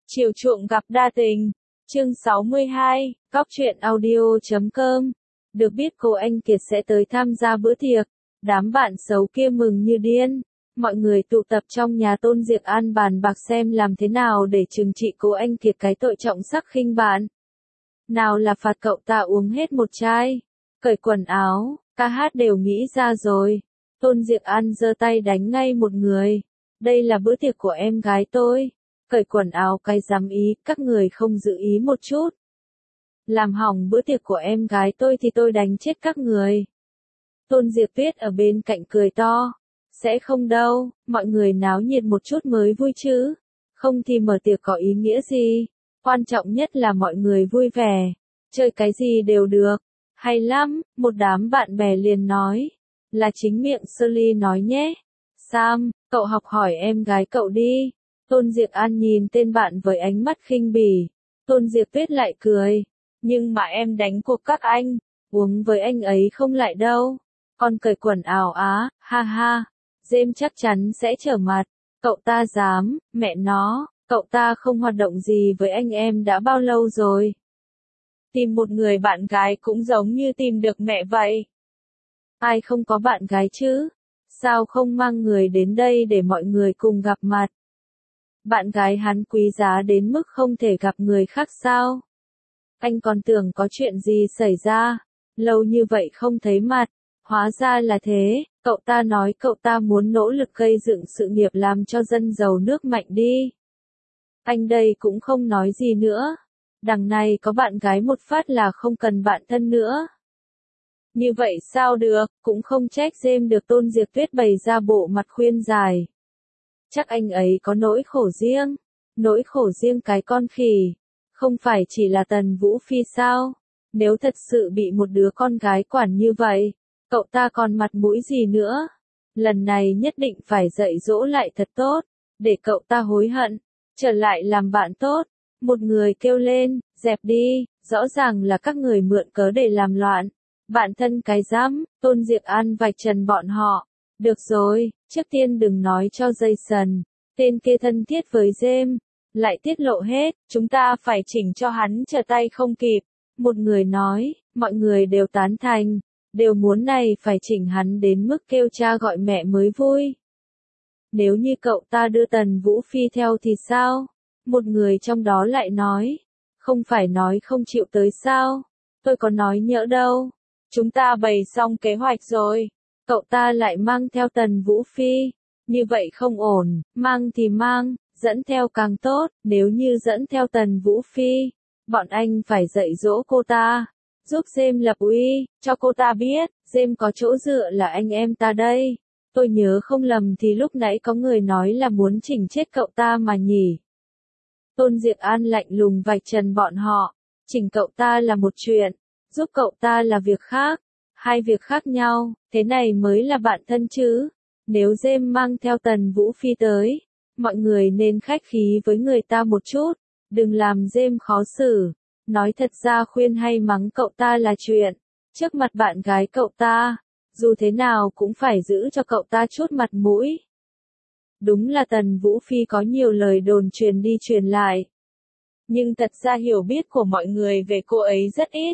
Chiều chuộng gặp đa tình. Chương 62, Cóc truyện audio.com. Được biết cô Anh Kiệt sẽ tới tham gia bữa tiệc. Đám bạn xấu kia mừng như điên. Mọi người tụ tập trong nhà Tôn Diệc An bàn bạc xem làm thế nào để trừng trị cô Anh Kiệt cái tội trọng sắc khinh bạn. Nào là phạt cậu ta uống hết một chai, cởi quần áo, ca hát đều nghĩ ra rồi. Tôn Diệc An giơ tay đánh ngay một người. Đây là bữa tiệc của em gái tôi. Cởi quần áo cái dám ý, các người không giữ ý một chút. Làm hỏng bữa tiệc của em gái tôi thì tôi đánh chết các người. Tôn Diệc Tuyết ở bên cạnh cười to. Sẽ không đâu, mọi người náo nhiệt một chút mới vui chứ. Không thì mở tiệc có ý nghĩa gì. Quan trọng nhất là mọi người vui vẻ. Chơi cái gì đều được. Hay lắm, một đám bạn bè liền nói. Là chính miệng Shirley nói nhé. Sam, cậu học hỏi em gái cậu đi. Tôn Diệc An nhìn tên bạn với ánh mắt khinh bỉ. Tôn Diệc Tuyết lại cười. Nhưng mà em đánh cuộc các anh. Uống với anh ấy không lại đâu. Còn cởi quần áo á, ha ha. James chắc chắn sẽ trở mặt. Cậu ta dám, mẹ nó, cậu ta không hoạt động gì với anh em đã bao lâu rồi. Tìm một người bạn gái cũng giống như tìm được mẹ vậy. Ai không có bạn gái chứ? Sao không mang người đến đây để mọi người cùng gặp mặt? Bạn gái hắn quý giá đến mức không thể gặp người khác sao? Anh còn tưởng có chuyện gì xảy ra, lâu như vậy không thấy mặt, hóa ra là thế, cậu ta nói cậu ta muốn nỗ lực gây dựng sự nghiệp làm cho dân giàu nước mạnh đi. Anh đây cũng không nói gì nữa, đằng này có bạn gái một phát là không cần bạn thân nữa. Như vậy sao được, cũng không trách James được Tôn Diệc Tuyết bày ra bộ mặt khuyên giải. Chắc anh ấy có nỗi khổ riêng cái con khỉ. Không phải chỉ là Tần Vũ Phi sao? Nếu thật sự bị một đứa con gái quản như vậy, cậu ta còn mặt mũi gì nữa? Lần này nhất định phải dạy dỗ lại thật tốt, để cậu ta hối hận, trở lại làm bạn tốt. Một người kêu lên, dẹp đi, rõ ràng là các người mượn cớ để làm loạn. Bạn thân cái dám, Tôn Diệc An vạch trần bọn họ. Được rồi, trước tiên đừng nói cho Jason, tên kia thân thiết với James, lại tiết lộ hết, chúng ta phải chỉnh cho hắn trở tay không kịp. Một người nói, mọi người đều tán thành, đều muốn này phải chỉnh hắn đến mức kêu cha gọi mẹ mới vui. Nếu như cậu ta đưa Tần Vũ Phi theo thì sao? Một người trong đó lại nói, không phải nói không chịu tới sao? Tôi có nói nhỡ đâu. Chúng ta bày xong kế hoạch rồi. Cậu ta lại mang theo Tần Vũ Phi. Như vậy không ổn, mang thì mang, dẫn theo càng tốt. Nếu như dẫn theo Tần Vũ Phi, bọn anh phải dạy dỗ cô ta, giúp James lập uy, cho cô ta biết, James có chỗ dựa là anh em ta đây. Tôi nhớ không lầm thì lúc nãy có người nói là muốn chỉnh chết cậu ta mà nhỉ. Tôn Diệc An lạnh lùng vạch trần bọn họ. Chỉnh cậu ta là một chuyện, giúp cậu ta là việc khác. Hai việc khác nhau, thế này mới là bạn thân chứ. Nếu James mang theo Tần Vũ Phi tới, mọi người nên khách khí với người ta một chút, đừng làm James khó xử. Nói thật ra khuyên hay mắng cậu ta là chuyện, trước mặt bạn gái cậu ta, dù thế nào cũng phải giữ cho cậu ta chút mặt mũi. Đúng là Tần Vũ Phi có nhiều lời đồn truyền đi truyền lại. Nhưng thật ra hiểu biết của mọi người về cô ấy rất ít.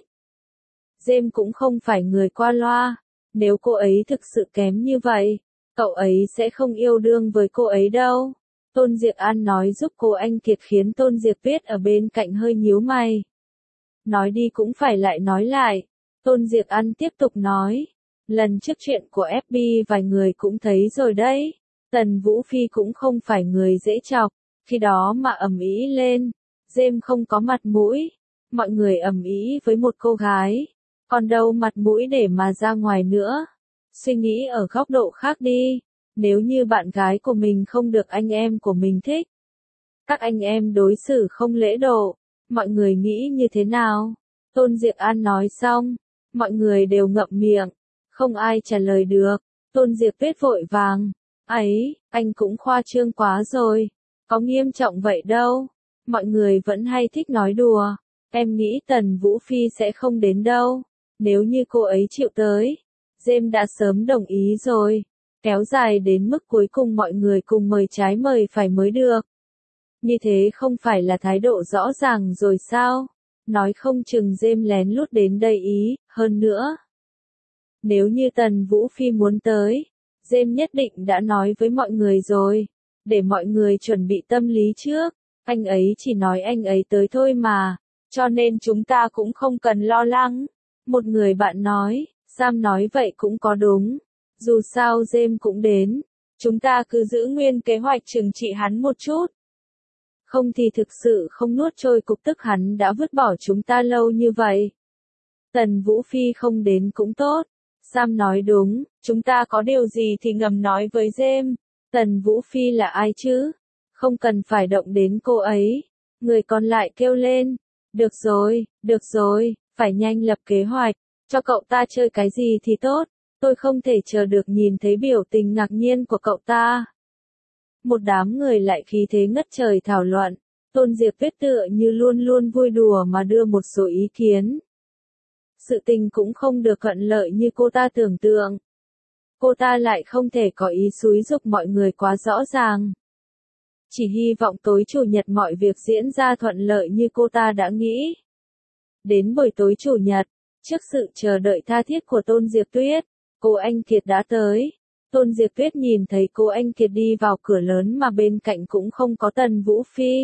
James cũng không phải người qua loa, nếu cô ấy thực sự kém như vậy, cậu ấy sẽ không yêu đương với cô ấy đâu. Tôn Diệc An nói giúp cô Anh Kiệt khiến Tôn Diệc Tuyết ở bên cạnh hơi nhíu mày. Nói đi cũng phải lại nói lại. Tôn Diệc An tiếp tục nói. Lần trước chuyện của FB vài người cũng thấy rồi đấy. Tần Vũ Phi cũng không phải người dễ chọc. Khi đó mà ầm ĩ lên, James không có mặt mũi. Mọi người ầm ĩ với một cô gái, còn đâu mặt mũi để mà ra ngoài nữa. Suy nghĩ ở góc độ khác đi. Nếu như bạn gái của mình không được anh em của mình thích, các anh em đối xử không lễ độ, mọi người nghĩ như thế nào? Tôn Diệc An nói xong, mọi người đều ngậm miệng, không ai trả lời được. Tôn Diệc Tuyết vội vàng, ấy, anh cũng khoa trương quá rồi, có nghiêm trọng vậy đâu, mọi người vẫn hay thích nói đùa, em nghĩ Tần Vũ Phi sẽ không đến đâu, nếu như cô ấy chịu tới, James đã sớm đồng ý rồi. Kéo dài đến mức cuối cùng mọi người cùng mời trái mời phải mới được. Như thế không phải là thái độ rõ ràng rồi sao? Nói không chừng James lén lút đến đây ý, hơn nữa. Nếu như Tần Vũ Phi muốn tới, James nhất định đã nói với mọi người rồi, để mọi người chuẩn bị tâm lý trước, anh ấy chỉ nói anh ấy tới thôi mà, cho nên chúng ta cũng không cần lo lắng. Một người bạn nói, Sam nói vậy cũng có đúng, dù sao James cũng đến, chúng ta cứ giữ nguyên kế hoạch trừng trị hắn một chút. Không thì thực sự không nuốt trôi cục tức hắn đã vứt bỏ chúng ta lâu như vậy. Tần Vũ Phi không đến cũng tốt. Sam nói đúng, chúng ta có điều gì thì ngầm nói với James. Tần Vũ Phi là ai chứ? Không cần phải động đến cô ấy. Người còn lại kêu lên. Được rồi, phải nhanh lập kế hoạch. Cho cậu ta chơi cái gì thì tốt. Tôi không thể chờ được nhìn thấy biểu tình ngạc nhiên của cậu ta. Một đám người lại khí thế ngất trời thảo luận. Tôn Diệp Tuyết tựa như luôn luôn vui đùa mà đưa một số ý kiến. Sự tình cũng không được thuận lợi như cô ta tưởng tượng. Cô ta lại không thể có ý xúi giục mọi người quá rõ ràng. Chỉ hy vọng tối chủ nhật mọi việc diễn ra thuận lợi như cô ta đã nghĩ. Đến buổi tối chủ nhật, trước sự chờ đợi tha thiết của Tôn Diệp Tuyết, cô Anh Kiệt đã tới. Tôn Diệp Tuyết nhìn thấy cô Anh Kiệt đi vào cửa lớn mà bên cạnh cũng không có Tần Vũ Phi.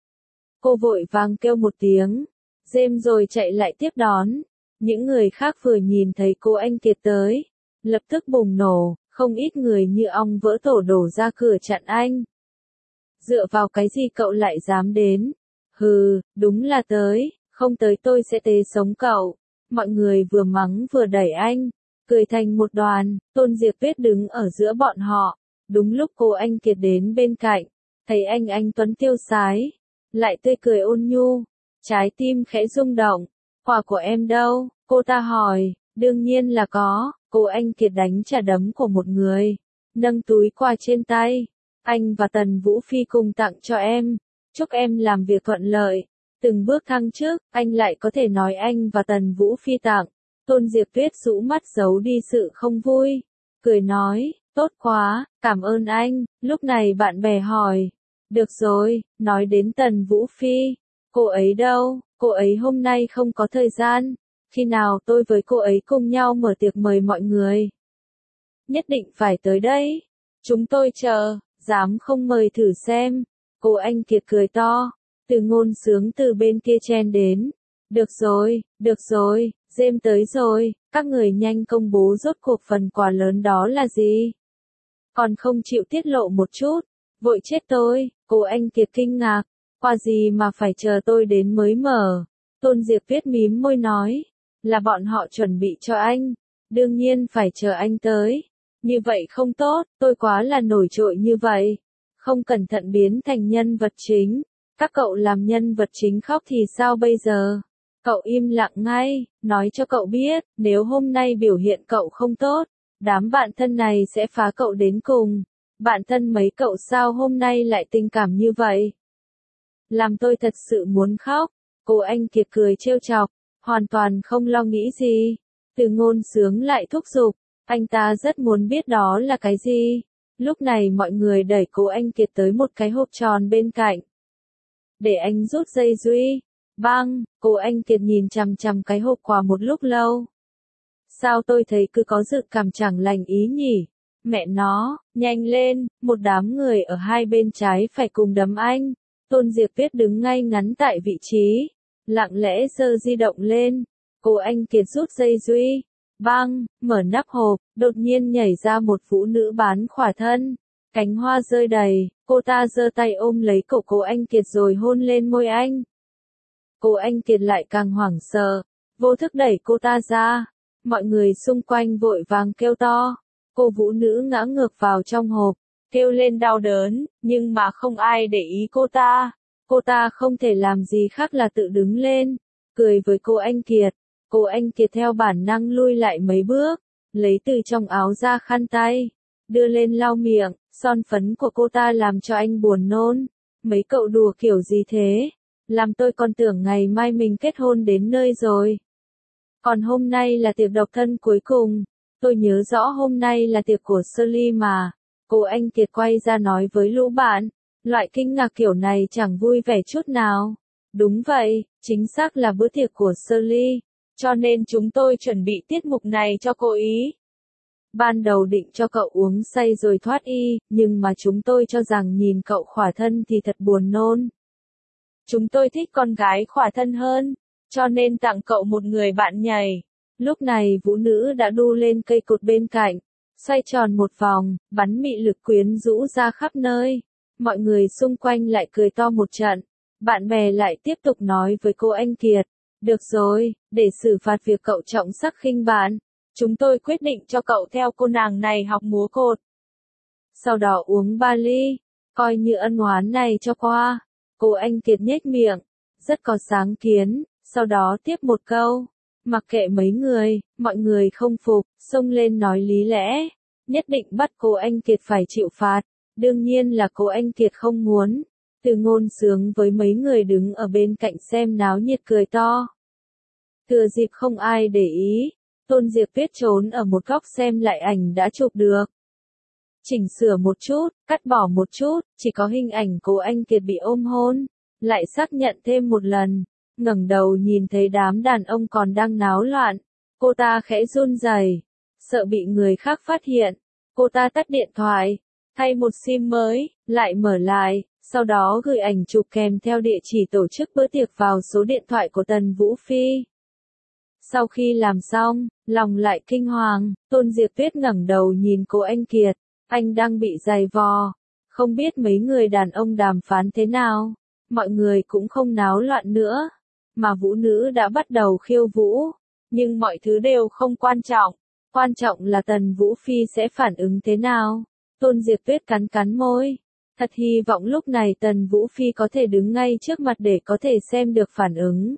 Cô vội vàng kêu một tiếng, James rồi chạy lại tiếp đón. Những người khác vừa nhìn thấy cô Anh Kiệt tới, lập tức bùng nổ, không ít người như ong vỡ tổ đổ ra cửa chặn anh. Dựa vào cái gì cậu lại dám đến? Hừ, đúng là tới, không tới tôi sẽ tế sống cậu. Mọi người vừa mắng vừa đẩy anh, cười thành một đoàn. Tôn Diệp Tuyết đứng ở giữa bọn họ. Đúng lúc cô Anh Kiệt đến bên cạnh, thấy anh tuấn tiêu sái, lại tươi cười ôn nhu, trái tim khẽ rung động. Quà của em đâu? Cô ta hỏi. Đương nhiên là có. Cô Anh Kiệt đánh trả đấm của một người, nâng túi quà trên tay. Anh và Tần Vũ Phi cùng tặng cho em. Chúc em làm việc thuận lợi. Từng bước thăng chức, anh lại có thể nói anh và Tần Vũ Phi tặng. Tôn Diệp Tuyết rũ mắt giấu đi sự không vui. Cười nói, tốt quá, cảm ơn anh. Lúc này bạn bè hỏi. Được rồi, nói đến Tần Vũ Phi. Cô ấy đâu? Cô ấy hôm nay không có thời gian. Khi nào tôi với cô ấy cùng nhau mở tiệc mời mọi người? Nhất định phải tới đây. Chúng tôi chờ, dám không mời thử xem. Cô Anh Kiệt cười to. Từ Ngôn Sướng từ bên kia chen đến. Được rồi, James tới rồi, các người nhanh công bố rốt cuộc phần quà lớn đó là gì? Còn không chịu tiết lộ một chút, vội chết tôi. Cô Anh Kiệt kinh ngạc, quà gì mà phải chờ tôi đến mới mở? Tôn Diệp Tuyết mím môi nói, là bọn họ chuẩn bị cho anh, đương nhiên phải chờ anh tới. Như vậy không tốt, tôi quá là nổi trội như vậy, không cẩn thận biến thành nhân vật chính. Các cậu làm nhân vật chính khóc thì sao bây giờ? Cậu im lặng ngay, nói cho cậu biết, nếu hôm nay biểu hiện cậu không tốt, đám bạn thân này sẽ phá cậu đến cùng. Bạn thân mấy cậu sao hôm nay lại tình cảm như vậy? Làm tôi thật sự muốn khóc. Cô Anh Kiệt cười trêu chọc, hoàn toàn không lo nghĩ gì. Từ Ngôn Sướng lại thúc giục, anh ta rất muốn biết đó là cái gì. Lúc này mọi người đẩy cô Anh Kiệt tới một cái hộp tròn bên cạnh. Để anh rút dây duy. Băng, cô Anh Kiệt nhìn chằm chằm cái hộp quà một lúc lâu. Sao tôi thấy cứ có dự cảm chẳng lành ý nhỉ? Mẹ nó, nhanh lên, một đám người ở hai bên trái phải cùng đấm anh. Tôn Diệp Tuyết đứng ngay ngắn tại vị trí, lặng lẽ giơ di động lên. Cô Anh Kiệt rút dây duy. Băng, mở nắp hộp, đột nhiên nhảy ra một phụ nữ bán khỏa thân. Cánh hoa rơi đầy, cô ta giơ tay ôm lấy cổ cô Anh Kiệt rồi hôn lên môi anh. Cô Anh Kiệt lại càng hoảng sợ, vô thức đẩy cô ta ra. Mọi người xung quanh vội vàng kêu to. Cô vũ nữ ngã ngược vào trong hộp, kêu lên đau đớn, nhưng mà không ai để ý cô ta. Cô ta không thể làm gì khác là tự đứng lên, cười với cô Anh Kiệt. Cô Anh Kiệt theo bản năng lui lại mấy bước, lấy từ trong áo ra khăn tay, đưa lên lau miệng. Son phấn của cô ta làm cho anh buồn nôn. Mấy cậu đùa kiểu gì thế? Làm tôi còn tưởng ngày mai mình kết hôn đến nơi rồi. Còn hôm nay là tiệc độc thân cuối cùng. Tôi nhớ rõ hôm nay là tiệc của Shirley mà. Cô Anh Kiệt quay ra nói với lũ bạn. Loại kinh ngạc kiểu này chẳng vui vẻ chút nào. Đúng vậy, chính xác là bữa tiệc của Shirley, cho nên chúng tôi chuẩn bị tiết mục này cho cô ý. Ban đầu định cho cậu uống say rồi thoát y, nhưng mà chúng tôi cho rằng nhìn cậu khỏa thân thì thật buồn nôn. Chúng tôi thích con gái khỏa thân hơn, cho nên tặng cậu một người bạn nhảy. Lúc này vũ nữ đã đu lên cây cột bên cạnh, xoay tròn một vòng, bắn mị lực quyến rũ ra khắp nơi. Mọi người xung quanh lại cười to một trận. Bạn bè lại tiếp tục nói với cô Anh Kiệt. Được rồi, để xử phạt việc cậu trọng sắc khinh bạn, chúng tôi quyết định cho cậu theo cô nàng này học múa cột. Sau đó uống 3 ly, coi như ân oán này cho qua. Cô Anh Kiệt nhếch miệng, rất có sáng kiến, sau đó tiếp một câu. Mặc kệ mấy người, mọi người không phục, xông lên nói lý lẽ. Nhất định bắt cô Anh Kiệt phải chịu phạt. Đương nhiên là cô Anh Kiệt không muốn. Từ Ngôn sướng với mấy người đứng ở bên cạnh xem náo nhiệt cười to. Thừa dịp không ai để ý, Tôn Diệp Tuyết trốn ở một góc xem lại ảnh đã chụp được. Chỉnh sửa một chút, cắt bỏ một chút, chỉ có hình ảnh cô Anh Kiệt bị ôm hôn. Lại xác nhận thêm một lần, ngẩng đầu nhìn thấy đám đàn ông còn đang náo loạn. Cô ta khẽ run rẩy, sợ bị người khác phát hiện. Cô ta tắt điện thoại, thay một sim mới, lại mở lại, sau đó gửi ảnh chụp kèm theo địa chỉ tổ chức bữa tiệc vào số điện thoại của Tần Vũ Phi. Sau khi làm xong, lòng lại kinh hoàng, Tôn Diệp Tuyết ngẩng đầu nhìn cô Anh Kiệt, anh đang bị giày vò, không biết mấy người đàn ông đàm phán thế nào, mọi người cũng không náo loạn nữa, mà vũ nữ đã bắt đầu khiêu vũ, nhưng mọi thứ đều không quan trọng là Tần Vũ Phi sẽ phản ứng thế nào. Tôn Diệp Tuyết cắn cắn môi, thật hy vọng lúc này Tần Vũ Phi có thể đứng ngay trước mặt để có thể xem được phản ứng.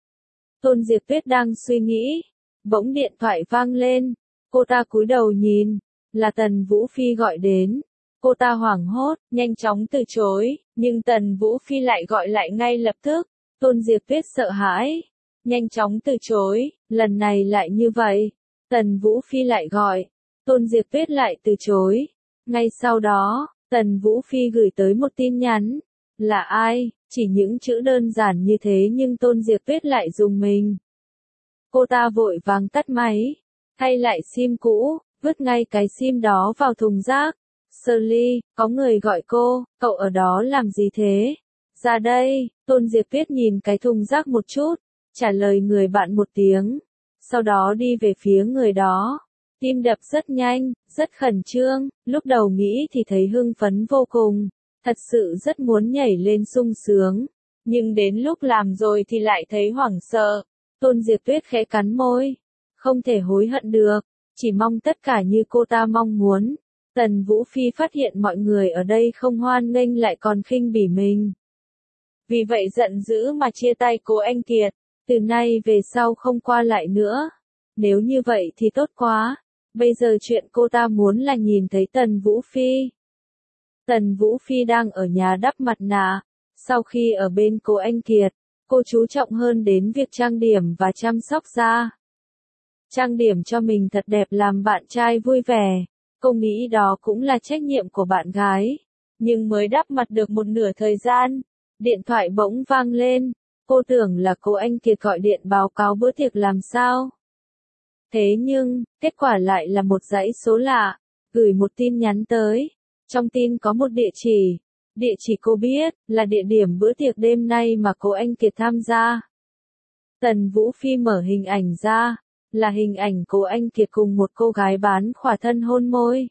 Tôn Diệp Tuyết đang suy nghĩ, bỗng điện thoại vang lên, cô ta cúi đầu nhìn, là Tần Vũ Phi gọi đến. Cô ta hoảng hốt, nhanh chóng từ chối, nhưng Tần Vũ Phi lại gọi lại ngay lập tức. Tôn Diệp Tuyết sợ hãi, nhanh chóng từ chối, lần này lại như vậy. Tần Vũ Phi lại gọi, Tôn Diệp Tuyết lại từ chối. Ngay sau đó, Tần Vũ Phi gửi tới một tin nhắn. Là ai? Chỉ những chữ đơn giản như thế nhưng Tôn Diệp Tuyết lại rùng mình. Cô ta vội vàng tắt máy, thay lại sim cũ, vứt ngay cái sim đó vào thùng rác. Shirley, có người gọi cô, cậu ở đó làm gì thế? Ra đây, Tôn Diệp Tuyết nhìn cái thùng rác một chút, trả lời người bạn một tiếng, sau đó đi về phía người đó. Tim đập rất nhanh, rất khẩn trương, lúc đầu nghĩ thì thấy hưng phấn vô cùng, thật sự rất muốn nhảy lên sung sướng, nhưng đến lúc làm rồi thì lại thấy hoảng sợ. Tôn Diệp Tuyết khẽ cắn môi, không thể hối hận được, chỉ mong tất cả như cô ta mong muốn. Tần Vũ Phi phát hiện mọi người ở đây không hoan nghênh lại còn khinh bỉ mình. Vì vậy giận dữ mà chia tay cô Anh Kiệt, từ nay về sau không qua lại nữa. Nếu như vậy thì tốt quá, bây giờ chuyện cô ta muốn là nhìn thấy Tần Vũ Phi. Tần Vũ Phi đang ở nhà đắp mặt nạ, sau khi ở bên cô Anh Kiệt, cô chú trọng hơn đến việc trang điểm và chăm sóc da. Trang điểm cho mình thật đẹp làm bạn trai vui vẻ, cô nghĩ đó cũng là trách nhiệm của bạn gái. Nhưng mới đắp mặt được một nửa thời gian, điện thoại bỗng vang lên, cô tưởng là cô Anh Kiệt gọi điện báo cáo bữa tiệc làm sao. Thế nhưng, kết quả lại là một dãy số lạ, gửi một tin nhắn tới. Trong tin có một địa chỉ cô biết, là địa điểm bữa tiệc đêm nay mà cô Anh Kiệt tham gia. Tần Vũ Phi mở hình ảnh ra, là hình ảnh cô Anh Kiệt cùng một cô gái bán khỏa thân hôn môi.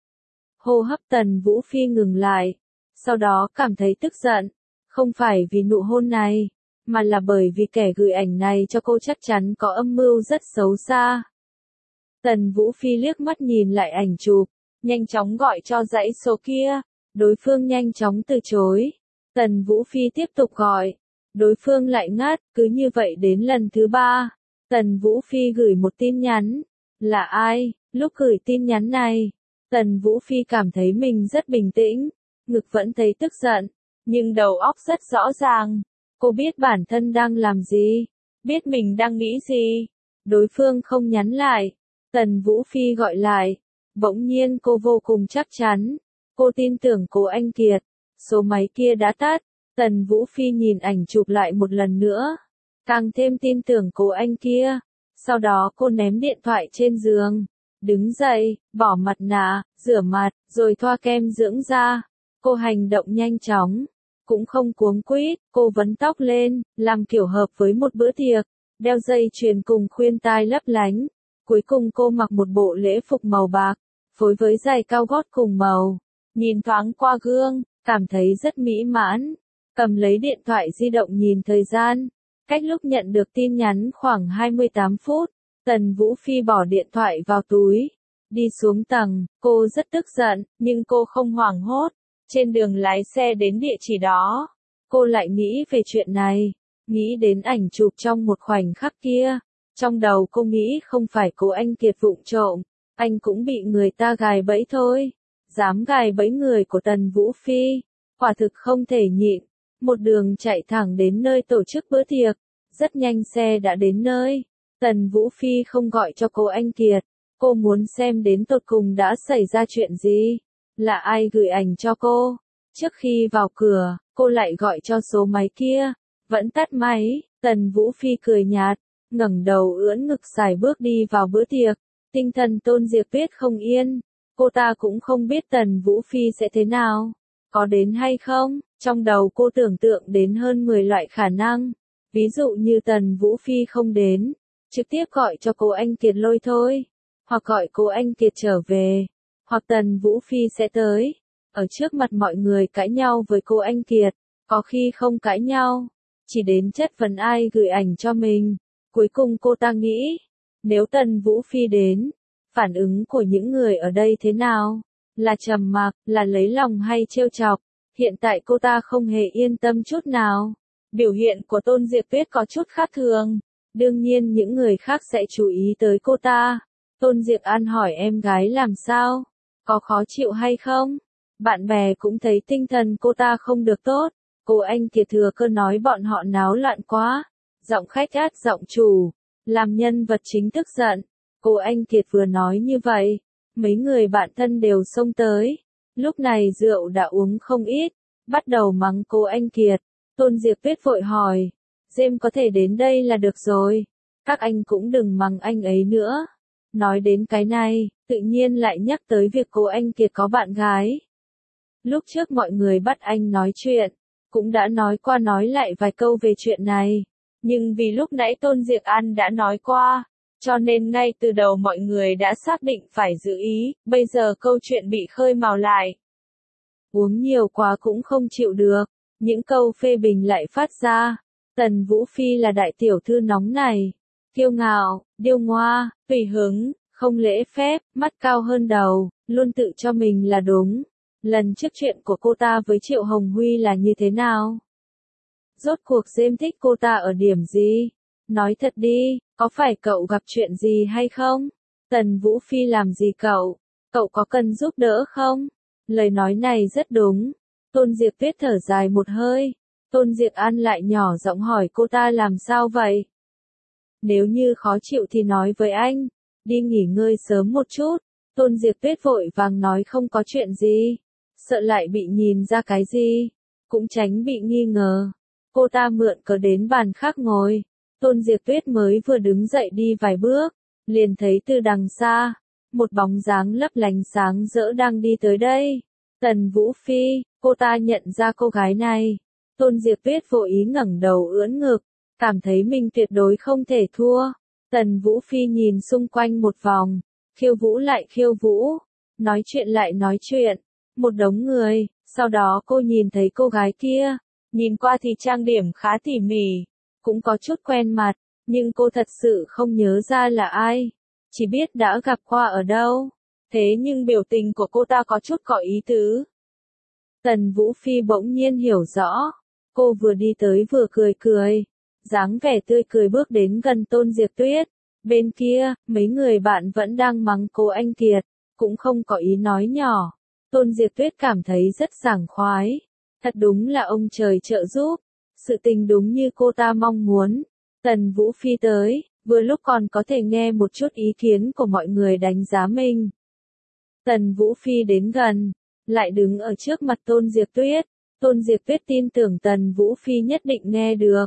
Hô hấp Tần Vũ Phi ngừng lại, sau đó cảm thấy tức giận, không phải vì nụ hôn này, mà là bởi vì kẻ gửi ảnh này cho cô chắc chắn có âm mưu rất xấu xa. Tần Vũ Phi liếc mắt nhìn lại ảnh chụp, nhanh chóng gọi cho dãy số kia, đối phương nhanh chóng từ chối. Tần Vũ Phi tiếp tục gọi, đối phương lại ngắt, cứ như vậy đến lần thứ 3. Tần Vũ Phi gửi một tin nhắn, là ai? Lúc gửi tin nhắn này, Tần Vũ Phi cảm thấy mình rất bình tĩnh, ngực vẫn thấy tức giận, nhưng đầu óc rất rõ ràng. Cô biết bản thân đang làm gì, biết mình đang nghĩ gì. Đối phương không nhắn lại, Tần Vũ Phi gọi lại, bỗng nhiên cô vô cùng chắc chắn. Cô tin tưởng cô Anh Kiệt, Số máy kia đã tắt. Tần Vũ Phi nhìn ảnh chụp lại một lần nữa. Càng thêm tin tưởng cô anh kia. Sau đó cô ném điện thoại trên giường. Đứng dậy, bỏ mặt nạ, rửa mặt, rồi thoa kem dưỡng da. Cô hành động nhanh chóng. Cũng không cuống quýt, cô vấn tóc lên, làm kiểu hợp với một bữa tiệc. Đeo dây chuyền cùng khuyên tai lấp lánh. Cuối cùng cô mặc một bộ lễ phục màu bạc, phối với giày cao gót cùng màu. Nhìn thoáng qua gương, cảm thấy rất mỹ mãn. Cầm lấy điện thoại di động nhìn thời gian. Cách lúc nhận được tin nhắn khoảng 28 phút, Tần Vũ Phi bỏ điện thoại vào túi. Đi xuống tầng, cô rất tức giận, nhưng cô không hoảng hốt. Trên đường lái xe đến địa chỉ đó, cô lại nghĩ về chuyện này. Nghĩ đến ảnh chụp trong một khoảnh khắc kia. Trong đầu cô nghĩ không phải cô anh Kiệt vụng trộm, anh cũng bị người ta gài bẫy thôi. Dám gài bẫy người của Tần Vũ Phi, quả thực không thể nhịn. Một đường chạy thẳng đến nơi tổ chức bữa tiệc. Rất nhanh xe đã đến nơi. Tần Vũ Phi không gọi cho cô anh Kiệt. Cô muốn xem đến tột cùng đã xảy ra chuyện gì. Là ai gửi ảnh cho cô. Trước khi vào cửa, cô lại gọi cho số máy kia. Vẫn tắt máy. Tần Vũ Phi cười nhạt, ngẩng đầu ưỡn ngực xài bước đi vào bữa tiệc. Tinh thần Tôn Diệp Tuyết không yên. Cô ta cũng không biết Tần Vũ Phi sẽ thế nào. Có đến hay không? Trong đầu cô tưởng tượng đến hơn 10 loại khả năng. Ví dụ như Tần Vũ Phi không đến, trực tiếp gọi cho cô anh Kiệt lôi thôi. Hoặc gọi cô anh Kiệt trở về. Hoặc Tần Vũ Phi sẽ tới. Ở trước mặt mọi người cãi nhau với cô anh Kiệt. Có khi không cãi nhau. Chỉ đến chất vấn ai gửi ảnh cho mình. Cuối cùng cô ta nghĩ. Nếu Tần Vũ Phi đến, phản ứng của những người ở đây thế nào? Là trầm mặc, là lấy lòng hay trêu chọc? Hiện tại cô ta không hề yên tâm chút nào. Biểu hiện của Tôn Diệp Tuyết có chút khác thường. Đương nhiên những người khác sẽ chú ý tới cô ta. Tôn Diệp An hỏi em gái làm sao? Có khó chịu hay không? Bạn bè cũng thấy tinh thần cô ta không được tốt. Cô anh Kiệt thừa cơ nói bọn họ náo loạn quá. Giọng khách át giọng chủ. Làm nhân vật chính tức giận. Cô anh Kiệt vừa nói như vậy. Mấy người bạn thân đều xông tới. Lúc này rượu đã uống không ít. Bắt đầu mắng cô anh Kiệt. Tôn Diệp Tuyết vội hỏi. James có thể đến đây là được rồi. Các anh cũng đừng mắng anh ấy nữa. Nói đến cái này, tự nhiên lại nhắc tới việc cô anh Kiệt có bạn gái. Lúc trước mọi người bắt anh nói chuyện. Cũng đã nói qua nói lại vài câu về chuyện này. Nhưng vì lúc nãy Tôn Diệp An đã nói qua. Cho nên ngay từ đầu mọi người đã xác định phải giữ ý. Bây giờ câu chuyện bị khơi mào lại. Uống nhiều quá cũng không chịu được. Những câu phê bình lại phát ra. Tần Vũ Phi là đại tiểu thư nóng này. Kiêu ngạo, điêu ngoa, tùy hứng, không lễ phép, mắt cao hơn đầu, luôn tự cho mình là đúng. Lần trước chuyện của cô ta với Triệu Hồng Huy là như thế nào? Rốt cuộc James thích cô ta ở điểm gì? Nói thật đi, có phải cậu gặp chuyện gì hay không? Tần Vũ Phi làm gì cậu? Cậu có cần giúp đỡ không? Lời nói này rất đúng. Tôn Diệp Tuyết thở dài một hơi. Tôn Diệp An lại nhỏ giọng hỏi cô ta làm sao vậy? Nếu như khó chịu thì nói với anh. Đi nghỉ ngơi sớm một chút. Tôn Diệp Tuyết vội vàng nói không có chuyện gì. Sợ lại bị nhìn ra cái gì. Cũng tránh bị nghi ngờ. Cô ta mượn cớ đến bàn khác ngồi. Tôn Diệp Tuyết mới vừa đứng dậy đi vài bước. Liền thấy từ đằng xa. Một bóng dáng lấp lánh sáng rỡ đang đi tới đây. Tần Vũ Phi, cô ta nhận ra cô gái này. Tôn Diệp Tuyết vội ý ngẩng đầu ưỡn ngực. Cảm thấy mình tuyệt đối không thể thua. Tần Vũ Phi nhìn xung quanh một vòng. Khiêu vũ lại khiêu vũ. Nói chuyện lại nói chuyện. Một đống người. Sau đó cô nhìn thấy cô gái kia. Nhìn qua thì trang điểm khá tỉ mỉ. Cũng có chút quen mặt. Nhưng cô thật sự không nhớ ra là ai. Chỉ biết đã gặp qua ở đâu. Thế nhưng biểu tình của cô ta có chút có ý tứ. Tần Vũ Phi bỗng nhiên hiểu rõ. Cô vừa đi tới vừa cười cười. Dáng vẻ tươi cười bước đến gần Tôn Diệp Tuyết. Bên kia, mấy người bạn vẫn đang mắng cô anh Kiệt. Cũng không có ý nói nhỏ. Tôn Diệp Tuyết cảm thấy rất sảng khoái. Thật đúng là ông trời trợ giúp. Sự tình đúng như cô ta mong muốn. Tần Vũ Phi tới, vừa lúc còn có thể nghe một chút ý kiến của mọi người đánh giá mình. Tần Vũ Phi đến gần, lại đứng ở trước mặt Tôn Diệp Tuyết. Tôn Diệp Tuyết tin tưởng Tần Vũ Phi nhất định nghe được.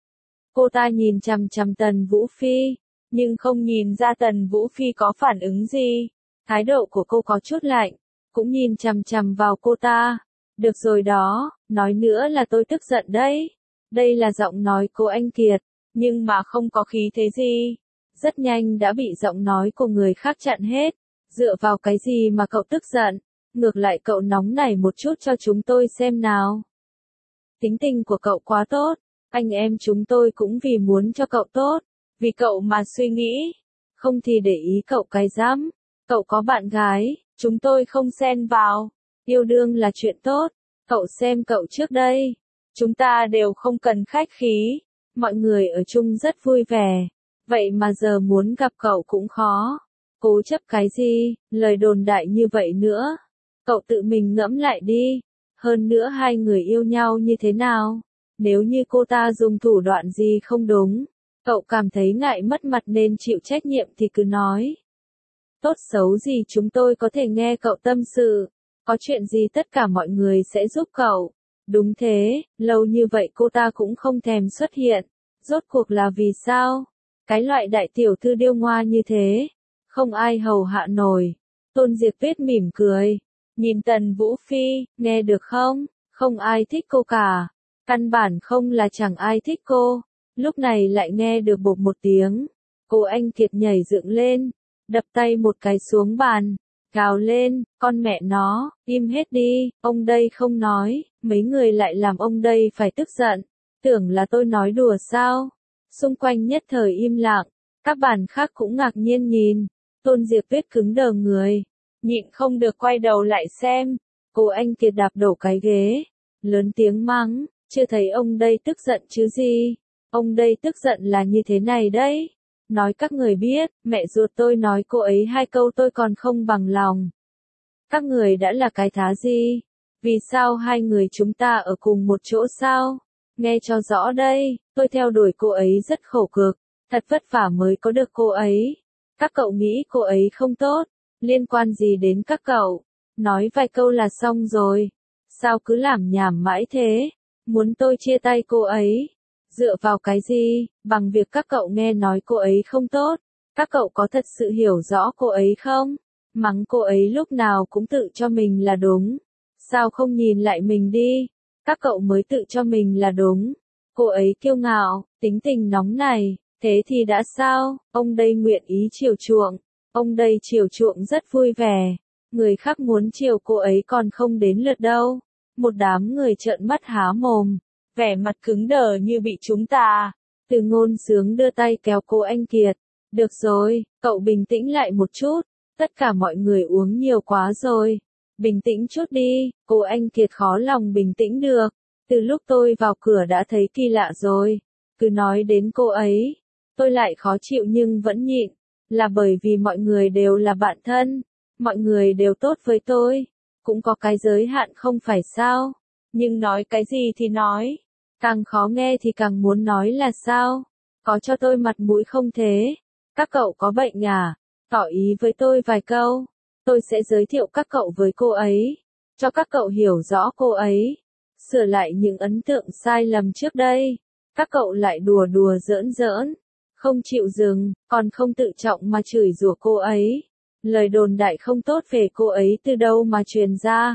Cô ta nhìn chằm chằm Tần Vũ Phi, nhưng không nhìn ra Tần Vũ Phi có phản ứng gì. Thái độ của cô có chút lạnh, cũng nhìn chằm chằm vào cô ta. Được rồi đó, nói nữa là tôi tức giận đấy. Đây là giọng nói cô Anh Kiệt, nhưng mà không có khí thế gì. Rất nhanh đã bị giọng nói của người khác chặn hết. Dựa vào cái gì mà cậu tức giận? Ngược lại cậu nóng nảy một chút cho chúng tôi xem nào. Tính tình của cậu quá tốt, anh em chúng tôi cũng vì muốn cho cậu tốt, vì cậu mà suy nghĩ. Không thì để ý cậu cái dám. Cậu có bạn gái, chúng tôi không xen vào. Yêu đương là chuyện tốt, cậu xem cậu trước đây. Chúng ta đều không cần khách khí, mọi người ở chung rất vui vẻ. Vậy mà giờ muốn gặp cậu cũng khó. Cố chấp cái gì, lời đồn đại như vậy nữa. Cậu tự mình ngẫm lại đi. Hơn nữa hai người yêu nhau như thế nào? Nếu như cô ta dùng thủ đoạn gì không đúng, cậu cảm thấy ngại mất mặt nên chịu trách nhiệm thì cứ nói. Tốt xấu gì chúng tôi có thể nghe cậu tâm sự. Có chuyện gì tất cả mọi người sẽ giúp cậu. Đúng thế, lâu như vậy cô ta cũng không thèm xuất hiện. Rốt cuộc là vì sao? Cái loại đại tiểu thư điêu ngoa như thế, không ai hầu hạ nổi. Tôn Diệp Tuyết mỉm cười, nhìn Tần Vũ Phi, nghe được không? Không ai thích cô cả. Căn bản không là chẳng ai thích cô. Lúc này lại nghe được bộp một tiếng. Cô Anh Kiệt nhảy dựng lên, đập tay một cái xuống bàn, gào lên, con mẹ nó, im hết đi, ông đây không nói, mấy người lại làm ông đây phải tức giận. Tưởng là tôi nói đùa sao? Xung quanh nhất thời im lặng, các bàn khác cũng ngạc nhiên nhìn. Tôn Diệp Tuyết cứng đờ người, nhịn không được quay đầu lại xem. Cô Anh Kiệt đạp đổ cái ghế, lớn tiếng mắng, chưa thấy ông đây tức giận chứ gì. Ông đây tức giận là như thế này đấy. Nói các người biết, mẹ ruột tôi nói cô ấy hai câu tôi còn không bằng lòng. Các người đã là cái thá gì? Vì sao hai người chúng ta ở cùng một chỗ sao? Nghe cho rõ đây, tôi theo đuổi cô ấy rất khổ cực, thật vất vả mới có được cô ấy. Các cậu nghĩ cô ấy không tốt, liên quan gì đến các cậu? Nói vài câu là xong rồi. Sao cứ làm nhảm mãi thế? Muốn tôi chia tay cô ấy? Dựa vào cái gì? Bằng việc các cậu nghe nói cô ấy không tốt. Các cậu có thật sự hiểu rõ cô ấy không? Mắng cô ấy lúc nào cũng tự cho mình là đúng. Sao không nhìn lại mình đi? Các cậu mới tự cho mình là đúng. Cô ấy kiêu ngạo, tính tình nóng này, thế thì đã sao? Ông đây nguyện ý chiều chuộng. Ông đây chiều chuộng rất vui vẻ. Người khác muốn chiều cô ấy còn không đến lượt đâu. Một đám người trợn mắt há mồm, vẻ mặt cứng đờ như bị chúng ta. Từ Ngôn Sướng đưa tay kéo cô Anh Kiệt. Được rồi, cậu bình tĩnh lại một chút. Tất cả mọi người uống nhiều quá rồi. Bình tĩnh chút đi, cô Anh Kiệt khó lòng bình tĩnh được. Từ lúc tôi vào cửa đã thấy kỳ lạ rồi. Cứ nói đến cô ấy, tôi lại khó chịu nhưng vẫn nhịn. Là bởi vì mọi người đều là bạn thân. Mọi người đều tốt với tôi. Cũng có cái giới hạn không phải sao. Nhưng nói cái gì thì nói. Càng khó nghe thì càng muốn nói là sao. Có cho tôi mặt mũi không thế? Các cậu có bệnh à? Tỏ ý với tôi vài câu. Tôi sẽ giới thiệu các cậu với cô ấy. Cho các cậu hiểu rõ cô ấy. Sửa lại những ấn tượng sai lầm trước đây. Các cậu lại đùa đùa giỡn giỡn. Không chịu dừng, còn không tự trọng mà chửi rủa cô ấy. Lời đồn đại không tốt về cô ấy từ đâu mà truyền ra.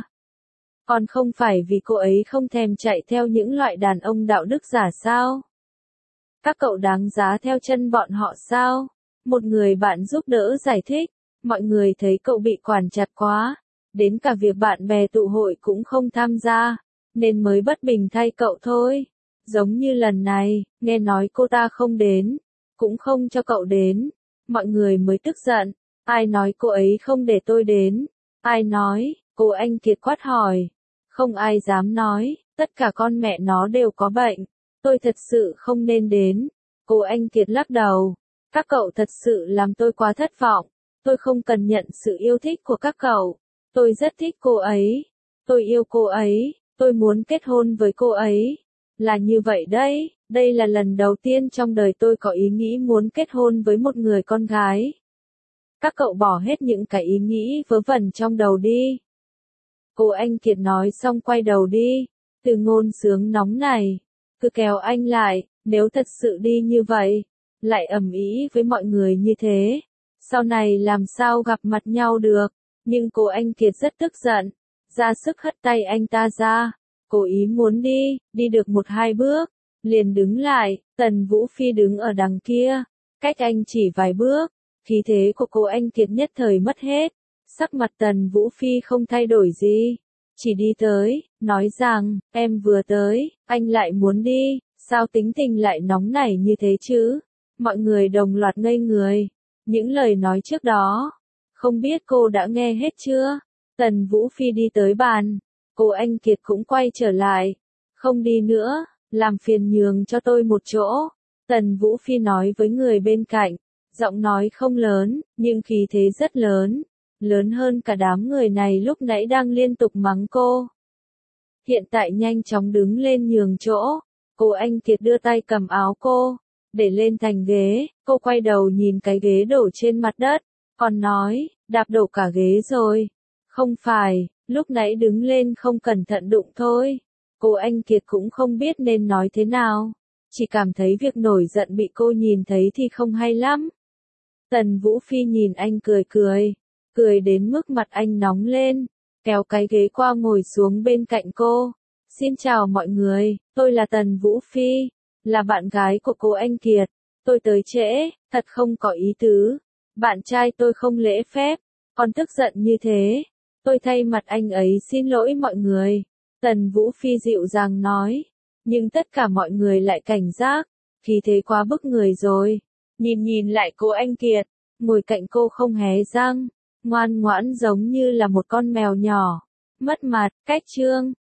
Còn không phải vì cô ấy không thèm chạy theo những loại đàn ông đạo đức giả sao? Các cậu đáng giá theo chân bọn họ sao? Một người bạn giúp đỡ giải thích. Mọi người thấy cậu bị quản chặt quá. Đến cả việc bạn bè tụ hội cũng không tham gia. Nên mới bất bình thay cậu thôi. Giống như lần này, nghe nói cô ta không đến. Cũng không cho cậu đến. Mọi người mới tức giận. Ai nói cô ấy không để tôi đến? Ai nói? Cô Anh Kiệt quát hỏi. Không ai dám nói, tất cả con mẹ nó đều có bệnh. Tôi thật sự không nên đến. Cô Anh Kiệt lắc đầu. Các cậu thật sự làm tôi quá thất vọng. Tôi không cần nhận sự yêu thích của các cậu. Tôi rất thích cô ấy. Tôi yêu cô ấy. Tôi muốn kết hôn với cô ấy. Là như vậy đấy. Đây là lần đầu tiên trong đời tôi có ý nghĩ muốn kết hôn với một người con gái. Các cậu bỏ hết những cái ý nghĩ vớ vẩn trong đầu đi. Cô Anh Kiệt nói xong quay đầu đi. Từ ngôn sướng nóng này, cứ kéo anh lại, nếu thật sự đi như vậy, lại ầm ĩ với mọi người như thế, sau này làm sao gặp mặt nhau được. Nhưng cô anh Kiệt rất tức giận, ra sức hất tay anh ta ra, cố ý muốn đi được 1-2 bước, liền đứng lại. Tần Vũ Phi đứng ở đằng kia, cách anh chỉ vài bước, khí thế của cô anh Kiệt nhất thời mất hết. Sắc mặt Tần Vũ Phi không thay đổi gì, chỉ đi tới, nói rằng, em vừa tới, anh lại muốn đi, sao tính tình lại nóng nảy như thế chứ? Mọi người đồng loạt ngây người, những lời nói trước đó, không biết cô đã nghe hết chưa? Tần Vũ Phi đi tới bàn, cô anh Kiệt cũng quay trở lại, không đi nữa, làm phiền nhường cho tôi một chỗ. Tần Vũ Phi nói với người bên cạnh, giọng nói không lớn, nhưng khí thế rất lớn, lớn hơn cả đám người này lúc nãy đang liên tục mắng cô. Hiện tại nhanh chóng đứng lên nhường chỗ, cô anh Kiệt đưa tay cầm áo cô, để lên thành ghế, cô quay đầu nhìn cái ghế đổ trên mặt đất, còn nói, đạp đổ cả ghế rồi. Không phải, lúc nãy đứng lên không cẩn thận đụng thôi. Cô anh Kiệt cũng không biết nên nói thế nào, chỉ cảm thấy việc nổi giận bị cô nhìn thấy thì không hay lắm. Tần Vũ Phi nhìn anh cười đến mức mặt anh nóng lên, kéo cái ghế qua ngồi xuống bên cạnh cô. Xin chào mọi người, tôi là Tần Vũ Phi, là bạn gái của cô anh Kiệt. Tôi tới trễ, thật không có ý tứ. Bạn trai tôi không lễ phép, còn tức giận như thế. Tôi thay mặt anh ấy xin lỗi mọi người. Tần Vũ Phi dịu dàng nói. Nhưng tất cả mọi người lại cảnh giác, khí thế quá bức người rồi. Nhìn lại cô anh Kiệt, ngồi cạnh cô không hé răng, ngoan ngoãn giống như là một con mèo nhỏ. Mất mặt, cách trương.